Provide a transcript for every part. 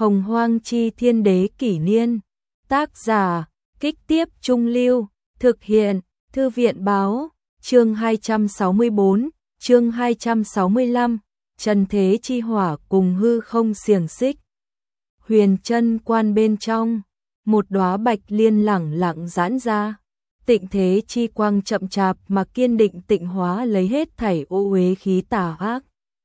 Hồng Hoang Chi Thiên Đế Kỷ Niên. Tác giả, Kích Tiếp Trung Lưu. Thực hiện, Thư viện Báo. Chương 264, chương 265. Trần Thế Chi Hỏa cùng hư không xiềng xích. Huyền Chân Quan bên trong, một đóa bạch liên lẳng lặng giãn ra. Tịnh thế chi quang chậm chạp mà kiên định tịnh hóa lấy hết thảy ô uế khí tà ác.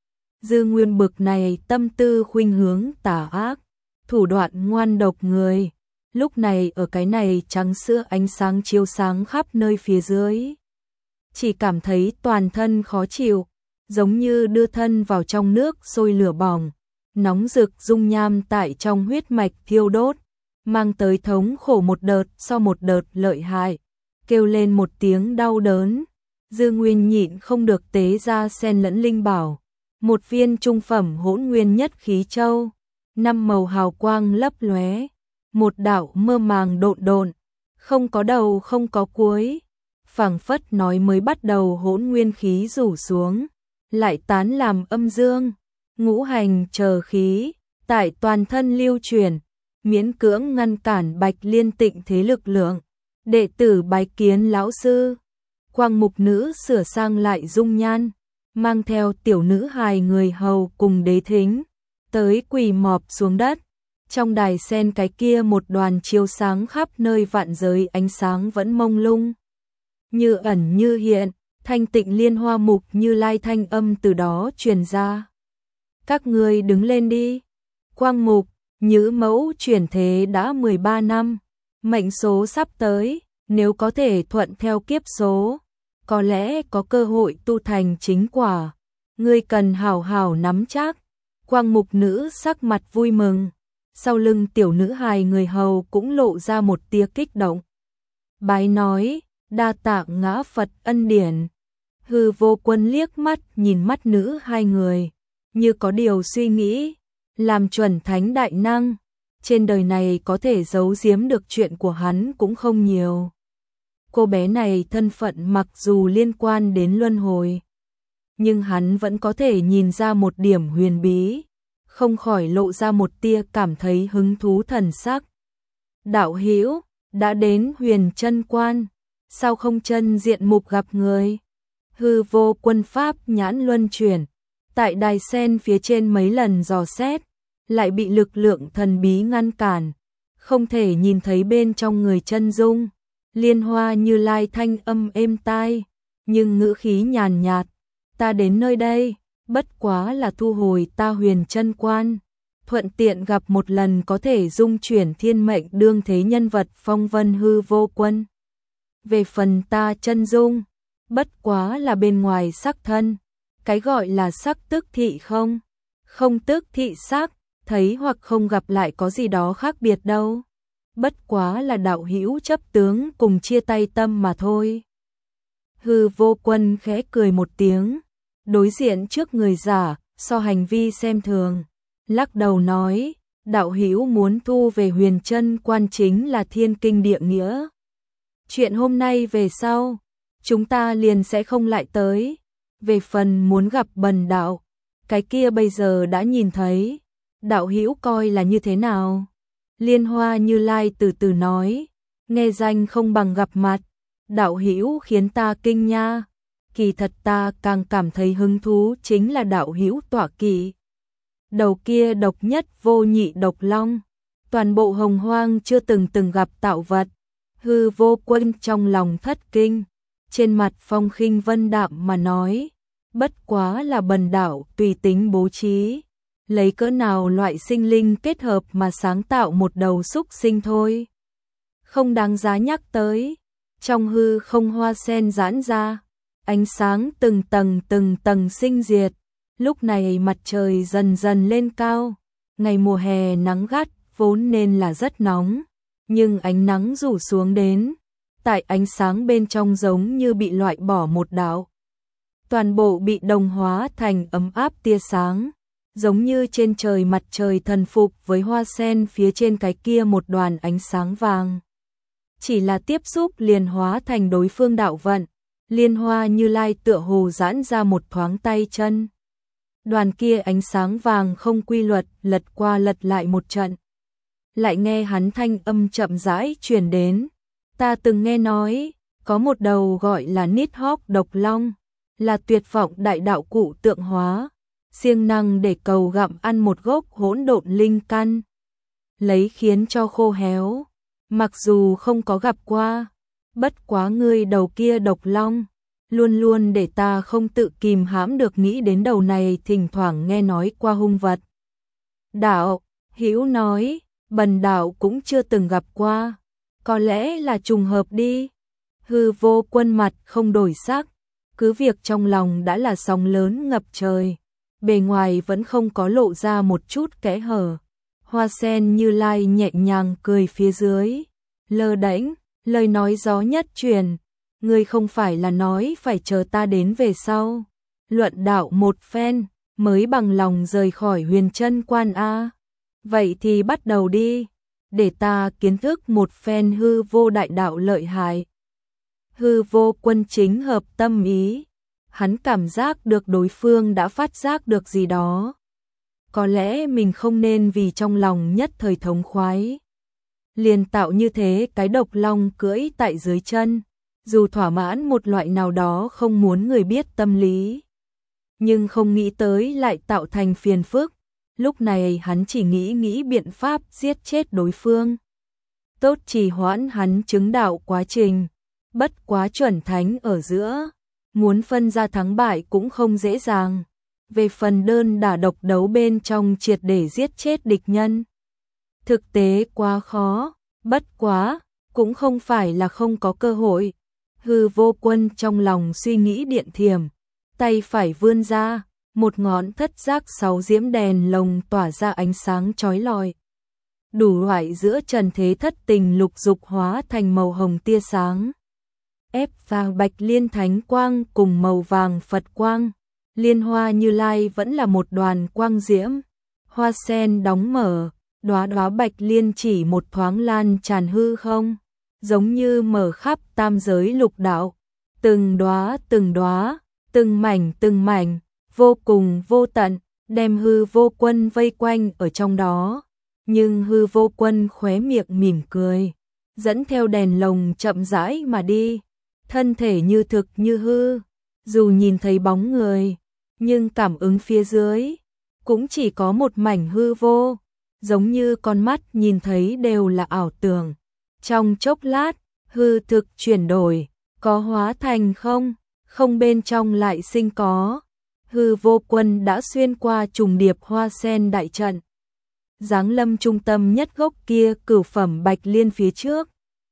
Dư Nguyên bực này tâm tư khuynh hướng tà ác, thủ đoạn ngoan độc người, lúc này ở cái này trắng sữa ánh sáng chiếu sáng khắp nơi phía dưới. Chỉ cảm thấy toàn thân khó chịu, giống như đưa thân vào trong nước sôi lửa bỏng, nóng rực dung nham tại trong huyết mạch thiêu đốt, mang tới thống khổ một đợt sau một đợt lợi hại, kêu lên một tiếng đau đớn. Dư Nguyên nhịn không được tế ra sen lẫn linh bảo, một viên trung phẩm hỗn nguyên nhất khí châu, 5 màu hào quang lấp lóe, một đạo mơ màng độn độn, không có đầu không có cuối, phảng phất nói mới bắt đầu hỗn nguyên khí rủ xuống, lại tán làm âm dương, ngũ hành chờ khí, tại toàn thân lưu truyền, miễn cưỡng ngăn cản Bạch Liên tịnh thế lực lượng. Đệ tử bái kiến lão sư. Quang mục nữ sửa sang lại dung nhan, mang theo tiểu nữ hài người hầu cùng đế thính, tới quỳ mọp xuống đất. Trong đài sen cái kia một đoàn chiếu sáng khắp nơi vạn giới ánh sáng vẫn mông lung, như ẩn như hiện, thanh tịnh liên hoa mục Như Lai thanh âm từ đó truyền ra. Các ngươi đứng lên đi. Quang mục, Nhữ mẫu chuyển thế đã 13 năm, mệnh số sắp tới, nếu có thể thuận theo kiếp số, có lẽ có cơ hội tu thành chính quả. Ngươi cần hảo hảo nắm chắc. Quang mục nữ sắc mặt vui mừng, sau lưng tiểu nữ hài người hầu cũng lộ ra một tia kích động. Bái nói, đa tạ ngã Phật ân điển. Hư Vô Quân liếc mắt nhìn mắt nữ hai người, như có điều suy nghĩ, làm chuẩn thánh đại năng, trên đời này có thể giấu giếm được chuyện của hắn cũng không nhiều. Cô bé này thân phận mặc dù liên quan đến luân hồi, nhưng hắn vẫn có thể nhìn ra một điểm huyền bí, không khỏi lộ ra một tia cảm thấy hứng thú thần sắc. Đạo hữu đã đến Huyền Chân Quan, sao không chân diện mục gặp người? Hư Vô Quân pháp nhãn luân chuyển, tại đài sen phía trên mấy lần dò xét, lại bị lực lượng thần bí ngăn cản, không thể nhìn thấy bên trong người chân dung. Liên Hoa Như Lai thanh âm êm tai, nhưng ngữ khí nhàn nhạt, ta đến nơi đây, bất quá là thu hồi ta Huyền Chân Quan, thuận tiện gặp một lần có thể dung chuyển thiên mệnh đương thế nhân vật phong vân Hư Vô Quân. Về phần ta chân dung, bất quá là bên ngoài sắc thân, cái gọi là sắc tức thị không tức thị sắc, thấy hoặc không gặp lại có gì đó khác biệt đâu. Bất quá là đạo hữu chấp tướng cùng chia tay tâm mà thôi. Hư Vô Quân khẽ cười một tiếng, đối diện trước người giả, so hành vi xem thường, lắc đầu nói, đạo hữu muốn thu về Huyền Chân Quan chính là thiên kinh địa nghĩa. Chuyện hôm nay về sau, chúng ta liền sẽ không lại tới. Về phần muốn gặp bần đạo, cái kia bây giờ đã nhìn thấy, đạo hữu coi là như thế nào? Liên Hoa Như Lai từ từ nói, nghe danh không bằng gặp mặt, đạo hữu khiến ta kinh nha, kỳ thật ta càng cảm thấy hứng thú chính là đạo hữu tọa kỵ. Đầu kia độc nhất vô nhị độc long, toàn bộ hồng hoang chưa từng gặp tạo vật. Hư Vô Quân trong lòng thất kinh, trên mặt phong khinh vân đạm mà nói, bất quá là bần đạo tùy tính bố trí, lấy cỡ nào loại sinh linh kết hợp mà sáng tạo một đầu súc sinh thôi. Không đáng giá nhắc tới. Trong hư không hoa sen giãn ra, ánh sáng từng tầng sinh diệt. Lúc này mặt trời dần dần lên cao, ngày mùa hè nắng gắt vốn nên là rất nóng, nhưng ánh nắng rủ xuống đến, tại ánh sáng bên trong giống như bị loại bỏ một đạo. Toàn bộ bị đồng hóa thành ấm áp tia sáng, giống như trên trời mặt trời thần phục với hoa sen phía trên cái kia một đoàn ánh sáng vàng. Chỉ là tiếp xúc liền hóa thành đối phương đạo vận, Liên Hoa Như Lai tựa hồ giãn ra một thoáng tay chân. Đoàn kia ánh sáng vàng không quy luật lật qua lật lại một trận. Lại nghe hắn thanh âm chậm rãi truyền đến. Ta từng nghe nói, có một đầu gọi là Nidhogg độc long, là tuyệt vọng đại đạo cụ tượng hóa, siêng năng để cầu gặm ăn một gốc hỗn độn linh căn, lấy khiến cho khô héo. Mặc dù không có gặp qua, bất quá ngươi đầu kia độc long, luôn luôn để ta không tự kìm hãm được nghĩ đến đầu này thỉnh thoảng nghe nói qua hung vật. Đạo, Hữu nói, bần đạo cũng chưa từng gặp qua, có lẽ là trùng hợp đi. Hư Vô Quân mặt không đổi sắc, cứ việc trong lòng đã là sóng lớn ngập trời, bề ngoài vẫn không có lộ ra một chút kẽ hở. Hoa Sen Như Lai nhẹ nhàng cười phía dưới, lơ đễnh, lời nói gió nhất truyền, ngươi không phải là nói phải chờ ta đến về sau, luận đạo một phen, mới bằng lòng rời khỏi Huyền Chân Quan a. Vậy thì bắt đầu đi, để ta kiến thức một phen hư vô đại đạo lợi hại. Hư Vô Quân chính hợp tâm ý, hắn cảm giác được đối phương đã phát giác được gì đó. Có lẽ mình không nên vì trong lòng nhất thời thống khoái, liền tạo như thế cái độc long cưỡi tại dưới chân, dù thỏa mãn một loại nào đó không muốn người biết tâm lý, nhưng không nghĩ tới lại tạo thành phiền phức. Lúc này hắn chỉ nghĩ biện pháp giết chết đối phương, tốt trì hoãn hắn chứng đạo quá trình. Bất quá chuẩn thánh ở giữa, muốn phân ra thắng bại cũng không dễ dàng. Về phần đơn đả độc đấu bên trong triệt để giết chết địch nhân, thực tế quá khó, bất quá, cũng không phải là không có cơ hội. Hư Vô Quân trong lòng suy nghĩ điện thiểm, tay phải vươn ra, một ngón thất giác 6 diễm đèn lồng tỏa ra ánh sáng chói lọi. Đủ loại giữa trần thế thất tình lục dục hóa thành màu hồng tia sáng. Ép vàng bạch liên thánh quang cùng màu vàng Phật quang, Liên Hoa Như Lai vẫn là một đoàn quang diễm. Hoa sen đóng mở, đóa đóa bạch liên chỉ một thoáng lan tràn hư không, giống như mở khắp tam giới lục đạo, từng đóa, từng mảnh, vô cùng vô tận, đem Hư Vô Quân vây quanh ở trong đó. Nhưng Hư Vô Quân khóe miệng mỉm cười, dẫn theo đèn lồng chậm rãi mà đi, thân thể như thực như hư, dù nhìn thấy bóng người, nhưng cảm ứng phía dưới cũng chỉ có một mảnh hư vô, giống như con mắt nhìn thấy đều là ảo tưởng. Trong chốc lát, hư thực chuyển đổi, có hóa thành không, không bên trong lại sinh có. Hư Vô Quân đã xuyên qua trùng điệp hoa sen đại trận, giáng lâm trung tâm nhất gốc kia cửu phẩm bạch liên phía trước.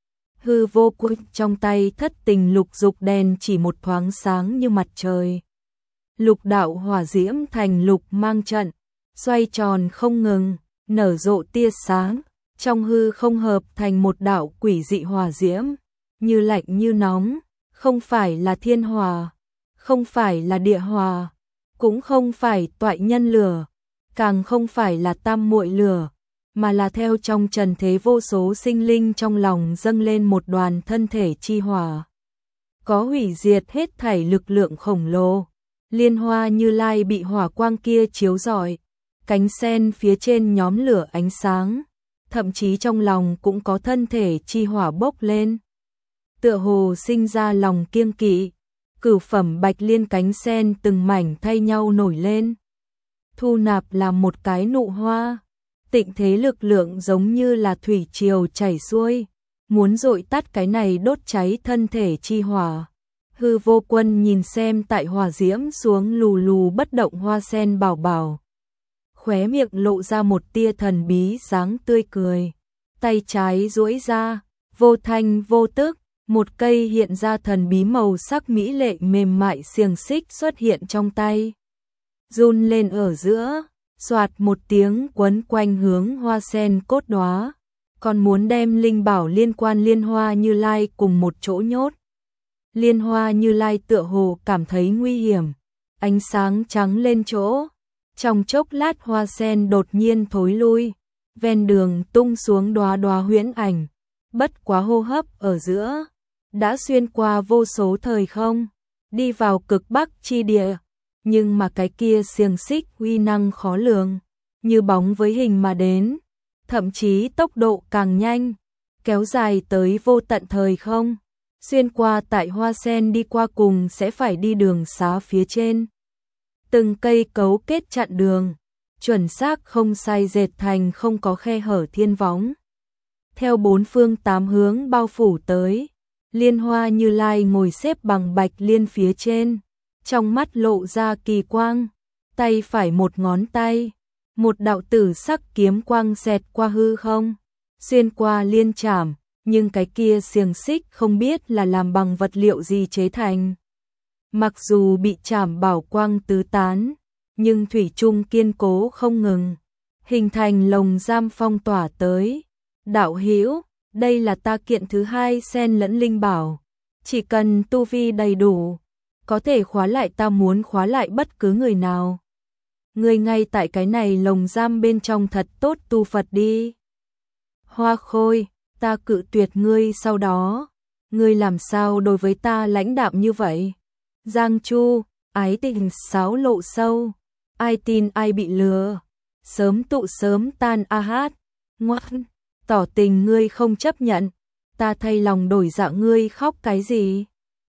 Hư Vô Quân trong tay thất tình lục dục đèn chỉ một thoáng sáng như mặt trời. Lục đạo hỏa diễm thành lục mang trận, xoay tròn không ngừng, nở rộ tia sáng, trong hư không hợp thành một đạo quỷ dị hỏa diễm, như lạnh như nóng, không phải là thiên hỏa, không phải là địa hỏa, cũng không phải toại nhân lửa, càng không phải là tam muội lửa, mà là theo trong trần thế vô số sinh linh trong lòng dâng lên một đoàn thân thể chi hỏa, có hủy diệt hết thảy lực lượng khổng lồ. Liên Hoa Như Lai bị hỏa quang kia chiếu rọi, cánh sen phía trên nhóm lửa ánh sáng, thậm chí trong lòng cũng có thân thể chi hỏa bốc lên, tựa hồ sinh ra lòng kiêng kỵ. Cửu phẩm bạch liên cánh sen từng mảnh thay nhau nổi lên, thu nạp làm một cái nụ hoa. Tịnh thế lực lượng giống như là thủy triều chảy xuôi, muốn dội tắt cái này đốt cháy thân thể chi hỏa. Hư Vô Quân nhìn xem tại hỏa diễm xuống lù lù bất động hoa sen bảo bảo, khóe miệng lộ ra một tia thần bí dáng tươi cười, tay trái duỗi ra, vô thanh vô tức, một cây hiện ra thần bí màu sắc mỹ lệ mềm mại xiềng xích xuất hiện trong tay, run lên ở giữa, xoạt một tiếng quấn quanh hướng hoa sen cốt đóa, còn muốn đem linh bảo liên quan Liên Hoa Như Lai cùng một chỗ nhốt. Liên Hoa Như Lai tựa hồ cảm thấy nguy hiểm, ánh sáng trắng lên chỗ, trong chốc lát hoa sen đột nhiên thối lui, ven đường tung xuống đóa đóa huyễn ảnh, bất quá hô hấp ở giữa, đã xuyên qua vô số thời không, đi vào cực bắc chi địa. nhưng mà cái kia xiềng xích uy năng khó lường, như bóng với hình mà đến, thậm chí tốc độ càng nhanh, kéo dài tới vô tận thời không. Xuyên qua tại hoa sen đi qua cùng sẽ phải đi đường xá phía trên. Từng cây cấu kết chặn đường, chuẩn xác không sai dệt thành không có khe hở thiên võng. Theo bốn phương tám hướng bao phủ tới, Liên Hoa Như Lai ngồi xếp bằng bạch liên phía trên, trong mắt lộ ra kỳ quang, tay phải một ngón tay, một đạo tử sắc kiếm quang xẹt qua hư không, xuyên qua liên trảm, nhưng cái kia xiềng xích không biết là làm bằng vật liệu gì chế thành. Mặc dù bị chảm bảo quang tứ tán, nhưng thủy chung kiên cố không ngừng, hình thành lồng giam phong tỏa tới. Đạo hữu, đây là ta kiện thứ hai xen lẫn linh bảo, chỉ cần tu vi đầy đủ, có thể khóa lại ta muốn khóa lại bất cứ người nào. Ngươi ngay tại cái này lồng giam bên trong thật tốt tu Phật đi. Hoa Khôi, ta cự tuyệt ngươi sau đó, ngươi làm sao đối với ta lãnh đạm như vậy? Giang Chu, ái tình sáo lộ sâu, ai tin ai bị lừa, sớm tụ sớm tan a hát, ngoan, tỏ tình ngươi không chấp nhận, ta thay lòng đổi dạ ngươi khóc cái gì?